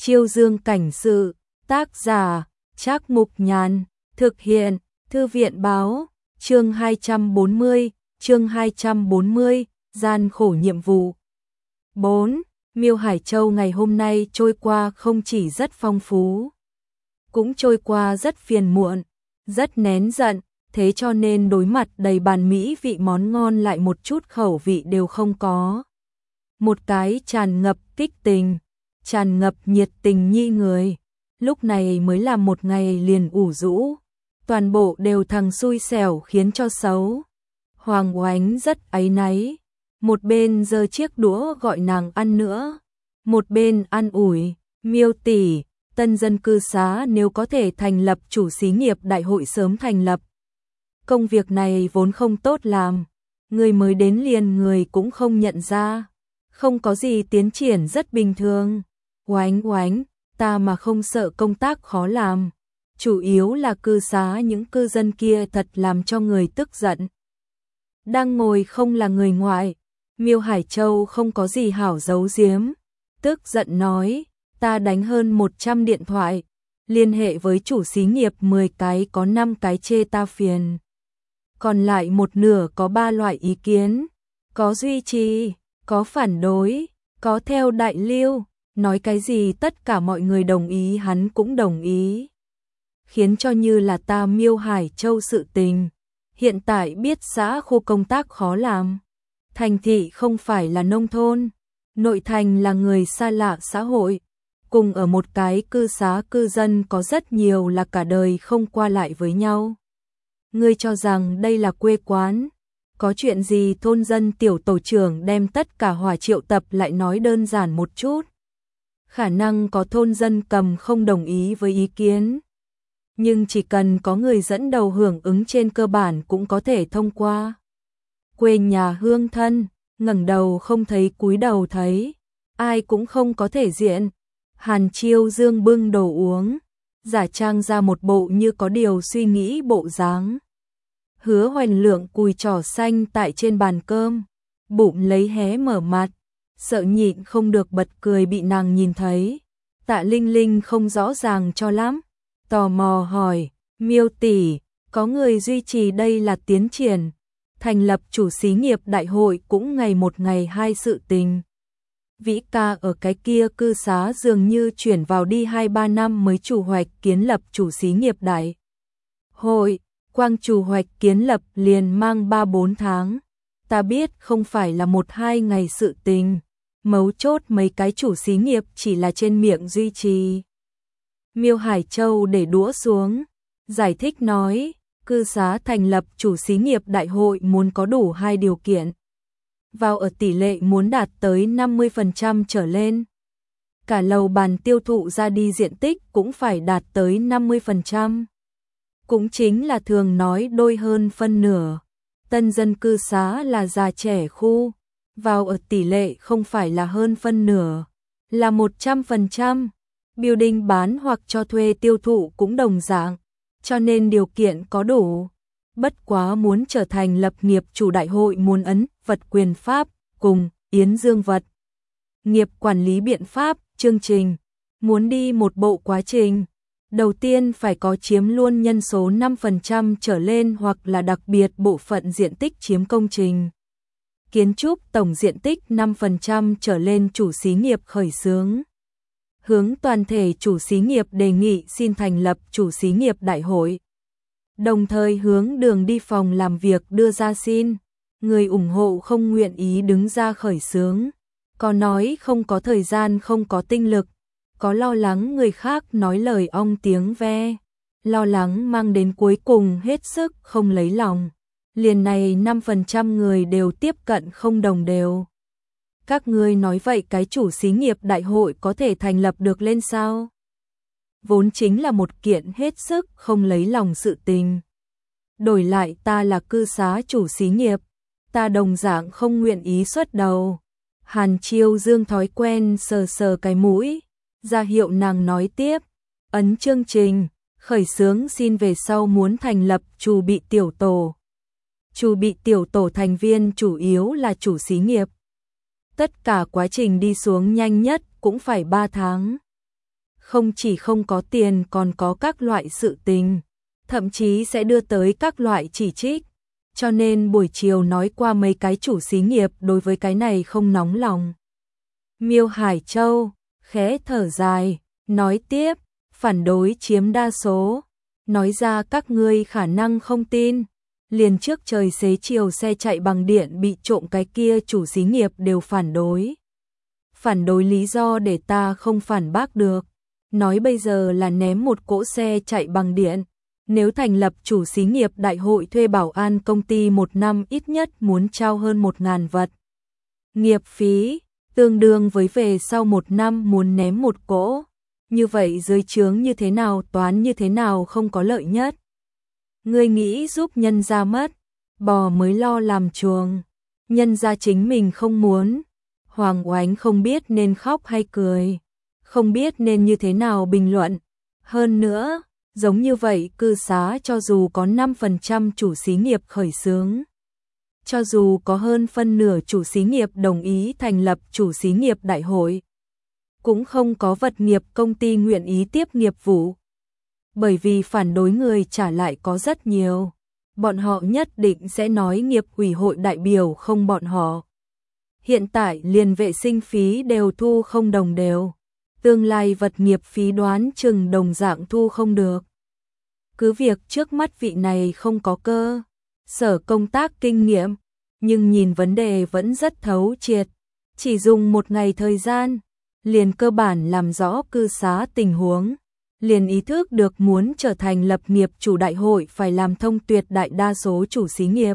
Chiêu Dương cảnh sự, tác giả, Trác Mục Nhàn, thực hiện, Thư viện báo, chương 240, gian khổ nhiệm vụ. 4. Miêu Hải Châu ngày hôm nay trôi qua không chỉ rất phong phú, cũng trôi qua rất phiền muộn, rất nén giận, thế cho nên đối mặt đầy bàn mỹ vị món ngon lại một chút khẩu vị đều không có. Một cái tràn ngập kích tình, tràn ngập nhiệt tình nhi người, lúc này mới là một ngày liền ủ rũ, toàn bộ đều thằng xui xẻo khiến cho xấu. Hoàng Oánh rất áy náy, một bên giơ chiếc đũa gọi nàng ăn nữa, một bên an ủi, Miêu tỷ, tân dân cư xá nếu có thể thành lập chủ xí nghiệp đại hội sớm thành lập. Công việc này vốn không tốt làm, người mới đến liền người cũng không nhận ra, không có gì tiến triển rất bình thường. Oánh oánh, ta mà không sợ công tác khó làm, chủ yếu là cư xá những cư dân kia thật làm cho người tức giận. Đang ngồi không là người ngoại, Miêu Hải Châu không có gì hảo giấu giếm, tức giận nói, ta đánh hơn 100 điện thoại, liên hệ với chủ xí nghiệp 10 cái có 5 cái chê ta phiền. Còn lại một nửa có 3 loại ý kiến, có duy trì, có phản đối, có theo đại lưu, nói cái gì tất cả mọi người đồng ý hắn cũng đồng ý. Khiến cho như là ta Miêu Hải Châu sự tình, hiện tại biết xã khu công tác khó làm. Thành thị không phải là nông thôn, nội thành là người xa lạ xã hội, cùng ở một cái cư xá cư dân có rất nhiều là cả đời không qua lại với nhau. Ngươi cho rằng đây là quê quán, có chuyện gì thôn dân tiểu tổ trưởng đem tất cả hòa triệu tập lại nói đơn giản một chút. Khả năng có thôn dân cầm không đồng ý với ý kiến, nhưng chỉ cần có người dẫn đầu hưởng ứng trên cơ bản cũng có thể thông qua. Quê nhà hương thân, ngẩng đầu không thấy cúi đầu thấy, ai cũng không có thể diện. Hàn Chiêu Dương bưng đồ uống, giả trang ra một bộ như có điều suy nghĩ bộ dáng. Hứa Hoành Lượng cùi trỏ xanh tại trên bàn cơm, bụng lấy hé mở mặt, sợ nhịn không được bật cười bị nàng nhìn thấy. Tạ Linh Linh không rõ ràng cho lắm, tò mò hỏi, Miêu tỷ, có người duy trì đây là tiến triển, thành lập chủ xí nghiệp đại hội cũng ngày một ngày hai sự tình. Vĩ ca ở cái kia cư xá dường như chuyển vào đi 2-3 năm mới chủ hoạch kiến lập chủ xí nghiệp đại hội, quang chủ hoạch kiến lập liền mang 3-4 tháng. Ta biết không phải là 1-2 ngày sự tình, mấu chốt mấy cái chủ xí nghiệp chỉ là trên miệng duy trì. Miêu Hải Châu để đũa xuống, giải thích nói, cư xá thành lập chủ xí nghiệp đại hội muốn có đủ 2 điều kiện. Vào ở tỷ lệ muốn đạt tới 50% trở lên. Cả lầu bàn tiêu thụ ra đi diện tích cũng phải đạt tới 50%. Cũng chính là thường nói đôi hơn phân nửa. Tân dân cư xá là già trẻ khu, vào ở tỷ lệ không phải là hơn phân nửa, là 100%. Building bán hoặc cho thuê tiêu thụ cũng đồng dạng, cho nên điều kiện có đủ. Bất quá muốn trở thành lập nghiệp chủ đại hội muốn ấn vật quyền pháp cùng Yến Dương vật nghiệp quản lý biện pháp chương trình, muốn đi một bộ quá trình. Đầu tiên phải có chiếm luôn nhân số 5% trở lên hoặc là đặc biệt bộ phận diện tích chiếm công trình kiến trúc tổng diện tích 5% trở lên chủ xí nghiệp khởi xướng. Hướng toàn thể chủ xí nghiệp đề nghị xin thành lập chủ xí nghiệp đại hội. Đồng thời hướng đường đi phòng làm việc đưa ra xin, người ủng hộ không nguyện ý đứng ra khởi xướng, có nói không có thời gian không có tinh lực, có lo lắng người khác nói lời ong tiếng ve, lo lắng mang đến cuối cùng hết sức không lấy lòng. Liền này 5% người đều tiếp cận không đồng đều. Các ngươi nói vậy cái chủ xí nghiệp đại hội có thể thành lập được lên sao? Vốn chính là một kiện hết sức không lấy lòng sự tình. Đổi lại ta là cư xá chủ xí nghiệp, ta đồng dạng không nguyện ý xuất đầu. Hàn Chiêu Dương thói quen sờ sờ cái mũi, ra hiệu nàng nói tiếp, ấn chương trình, khởi xướng xin về sau muốn thành lập chủ bị tiểu tổ. Chủ bị tiểu tổ thành viên chủ yếu là chủ xí nghiệp. Tất cả quá trình đi xuống nhanh nhất cũng phải 3 tháng. không chỉ không có tiền còn có các loại sự tình, thậm chí sẽ đưa tới các loại chỉ trích. Cho nên buổi chiều nói qua mấy cái chủ xí nghiệp đối với cái này không nóng lòng. Miêu Hải Châu khẽ thở dài, nói tiếp, phản đối chiếm đa số, nói ra các ngươi khả năng không tin. Liền trước trời xế chiều xe chạy bằng điện bị trộm cái kia chủ xí nghiệp đều phản đối. Phản đối lý do để ta không phản bác được. Nói bây giờ là ném một cỗ xe chạy bằng điện. Nếu thành lập chủ xí nghiệp đại hội thuê bảo an công ty một năm ít nhất muốn trao hơn 1.000 vật. Nghiệp phí, tương đương với về sau một năm muốn ném một cỗ. Như vậy dưới chướng như thế nào toán như thế nào không có lợi nhất. Ngươi nghĩ giúp nhân gia mất, bò mới lo làm chuồng. Nhân gia chính mình không muốn. Hoàng Oánh không biết nên khóc hay cười. Không biết nên như thế nào bình luận. Hơn nữa, giống như vậy cư xá cho dù có 5% chủ xí nghiệp khởi xướng. Cho dù có hơn phân nửa chủ xí nghiệp đồng ý thành lập chủ xí nghiệp đại hội. Cũng không có vật nghiệp công ty nguyện ý tiếp nghiệp vụ. Bởi vì phản đối người trả lại có rất nhiều. Bọn họ nhất định sẽ nói nghiệp ủy hội đại biểu không bọn họ. Hiện tại liền vệ sinh phí đều thu không đồng đều. Tương lai vật nghiệp phí đoán chừng đồng dạng thu không được. Cứ việc trước mắt vị này không có cơ sở công tác kinh nghiệm, nhưng nhìn vấn đề vẫn rất thấu triệt. Chỉ dùng một ngày thời gian, liền cơ bản làm rõ cư xá tình huống. Liền ý thức được muốn trở thành lập nghiệp chủ đại hội phải làm thông tuyệt đại đa số chủ xí nghiệp.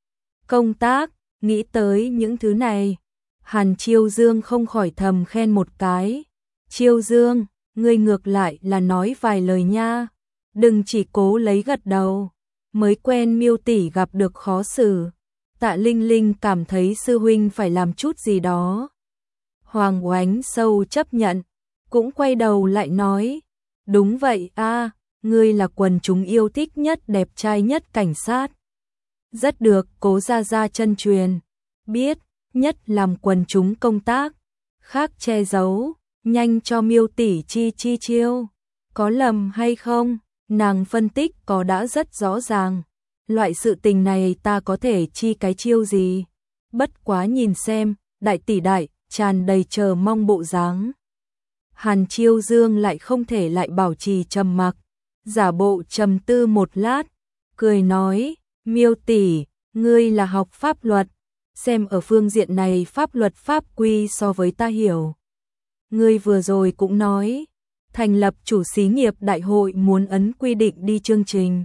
Công tác, nghĩ tới những thứ này, Hàn Chiêu Dương không khỏi thầm khen một cái. Chiêu Dương, ngươi ngược lại là nói vài lời nha, đừng chỉ cố lấy gật đầu. Mới quen Miêu tỷ gặp được khó xử, Tạ Linh Linh cảm thấy sư huynh phải làm chút gì đó. Hoàng Oánh sâu chấp nhận, cũng quay đầu lại nói. Đúng vậy a, ngươi là quần chúng yêu thích nhất đẹp trai nhất cảnh sát. Rất được Cố gia gia chân truyền. Biết, nhất làm quần chúng công tác. Khác che giấu, nhanh cho Miêu tỷ chi chiêu. Có lầm hay không, nàng phân tích có đã rất rõ ràng. Loại sự tình này ta có thể chi cái chiêu gì. Bất quá nhìn xem, đại tỷ đại, tràn đầy chờ mong bộ dáng. Hàn Chiêu Dương lại không thể lại bảo trì trầm mặc, giả bộ trầm tư một lát, cười nói, Miêu tỷ, ngươi là học pháp luật, xem ở phương diện này pháp luật pháp quy so với ta hiểu. Ngươi vừa rồi cũng nói, thành lập chủ xí nghiệp đại hội muốn ấn quy định đi chương trình.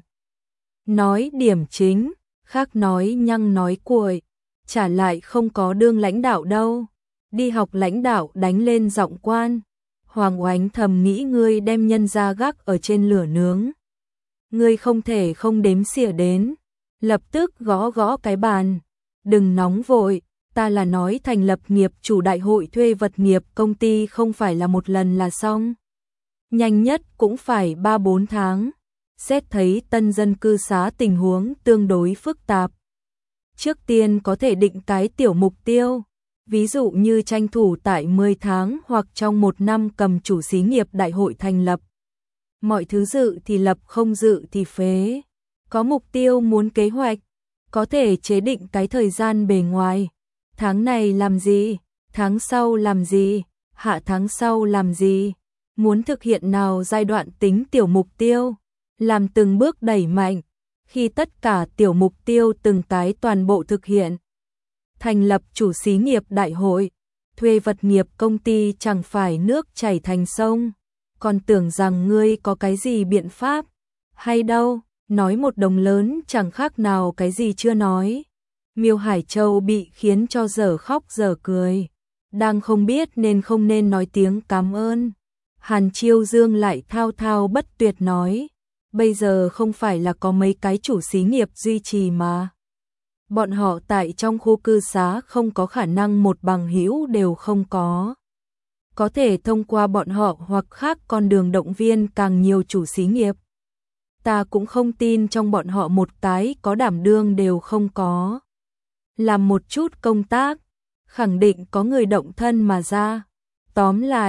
Nói điểm chính, khác nói nhăng nói cuội, trả lại không có đương lãnh đạo đâu, đi học lãnh đạo đánh lên giọng quan. Hoàng Oánh thầm nghĩ ngươi đem nhân ra gác ở trên lửa nướng. Ngươi không thể không đếm xỉa đến, lập tức gõ gõ cái bàn. Đừng nóng vội, ta là nói thành lập nghiệp chủ đại hội thuê vật nghiệp công ty không phải là một lần là xong. Nhanh nhất cũng phải 3-4 tháng. Xét thấy tân dân cư xá tình huống tương đối phức tạp. Trước tiên có thể định cái tiểu mục tiêu. Ví dụ như tranh thủ tại 10 tháng hoặc trong 1 năm cầm chủ xí nghiệp đại hội thành lập. Mọi thứ dự thì lập không dự thì phế. Có mục tiêu muốn kế hoạch, có thể chế định cái thời gian bề ngoài. Tháng này làm gì, tháng sau làm gì, hạ tháng sau làm gì. Muốn thực hiện nào giai đoạn tính tiểu mục tiêu, làm từng bước đẩy mạnh. Khi tất cả tiểu mục tiêu từng cái toàn bộ thực hiện. Thành lập chủ xí nghiệp đại hội, thuê vật nghiệp công ty chẳng phải nước chảy thành sông, còn tưởng rằng ngươi có cái gì biện pháp, hay đâu, nói một đồng lớn chẳng khác nào cái gì chưa nói. Miêu Hải Châu bị khiến cho dở khóc dở cười, đang không biết nên không nên nói tiếng cảm ơn. Hàn Chiêu Dương lại thao thao bất tuyệt nói, bây giờ không phải là có mấy cái chủ xí nghiệp duy trì mà. Bọn họ tại trong khu cư xá không có khả năng một bằng hữu đều không có. Có thể thông qua bọn họ hoặc khác con đường động viên càng nhiều chủ xí nghiệp. Ta cũng không tin trong bọn họ một cái có đảm đương đều không có. Làm một chút công tác, khẳng định có người động thân mà ra. Tóm lại,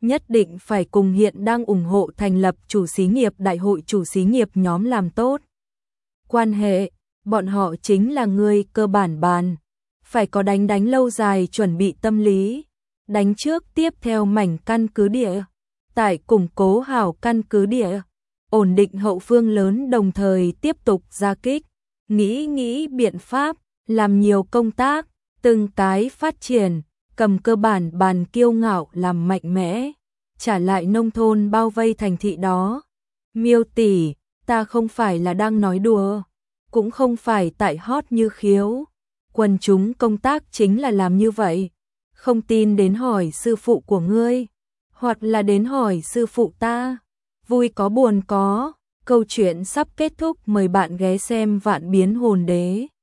nhất định phải cùng hiện đang ủng hộ thành lập chủ xí nghiệp đại hội chủ xí nghiệp nhóm làm tốt quan hệ, bọn họ chính là người cơ bản bàn, phải có đánh lâu dài chuẩn bị tâm lý, đánh trước tiếp theo mảnh căn cứ địa, tại củng cố hảo căn cứ địa, ổn định hậu phương lớn đồng thời tiếp tục ra kích, nghĩ biện pháp, làm nhiều công tác, từng cái phát triển, cầm cơ bản bàn kiêu ngạo làm mạnh mẽ, trả lại nông thôn bao vây thành thị đó. Miêu tỷ, ta không phải là đang nói đùa, cũng không phải tại hót như khiếu, quần chúng công tác chính là làm như vậy, không tin đến hỏi sư phụ của ngươi, hoặc là đến hỏi sư phụ ta, vui có buồn có, câu chuyện sắp kết thúc, mời bạn ghé xem Vạn Biến Hồn Đế.